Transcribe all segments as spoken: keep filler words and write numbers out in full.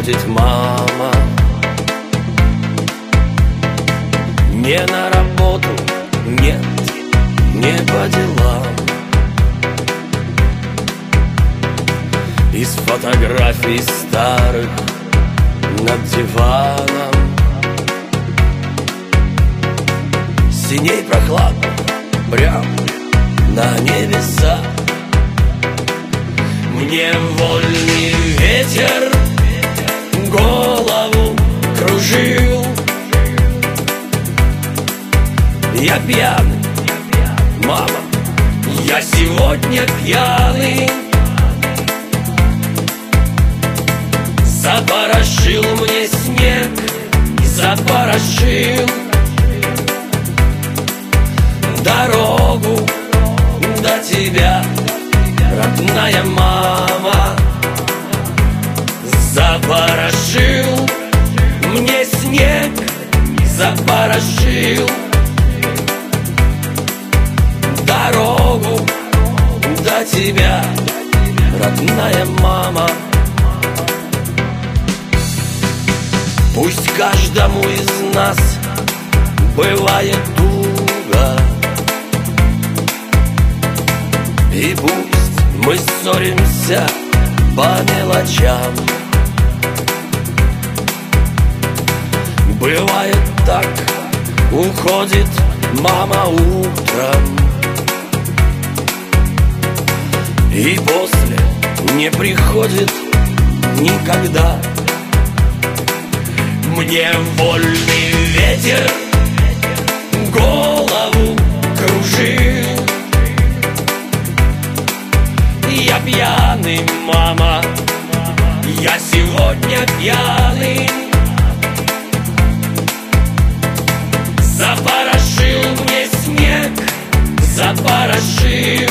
уходит мама. Не на работу, нет, не по делам. Из фотографий старых над диваном синей прохладно, прям на небеса. Мне вольный ветер голову кружил. Я пьяный, мама, я сегодня пьяный. Запорошил мне снег, запорошил дорогу до тебя, родная мама. Запорошил мне снег, запорошил дорогу до тебя, родная мама. Пусть каждому из нас бывает туго, и пусть мы ссоримся по мелочам. Бывает так, уходит мама утром, и после не приходит никогда. Мне вольный ветер голову кружил. Я пьяный, мама, я сегодня пьяный. Запорошил мне снег, запорошил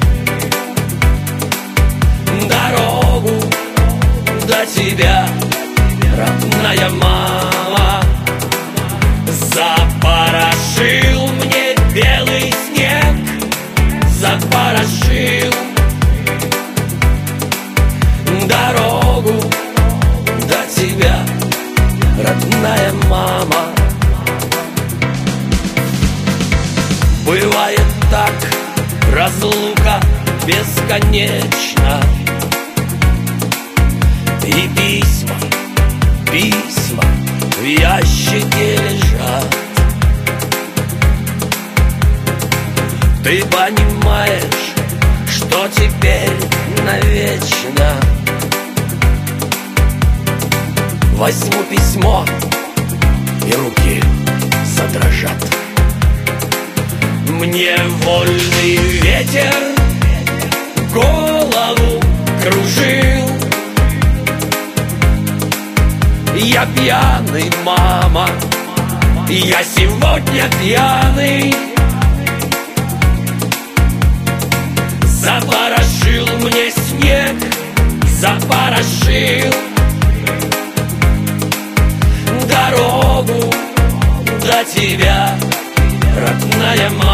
дорогу до тебя, родная мама. Запорошил мне белый снег, запорошил дорогу до тебя, родная мама. Бывает так, разлука бесконечна, и письма, письма в ящике лежат. Ты понимаешь, что теперь навечно. Возьму письмо, и руки задрожат. Мне вольный ветер голову кружил. Я пьяный, мама, я сегодня пьяный. Запорошил мне снег, запорошил дорогу до тебя, родная мама.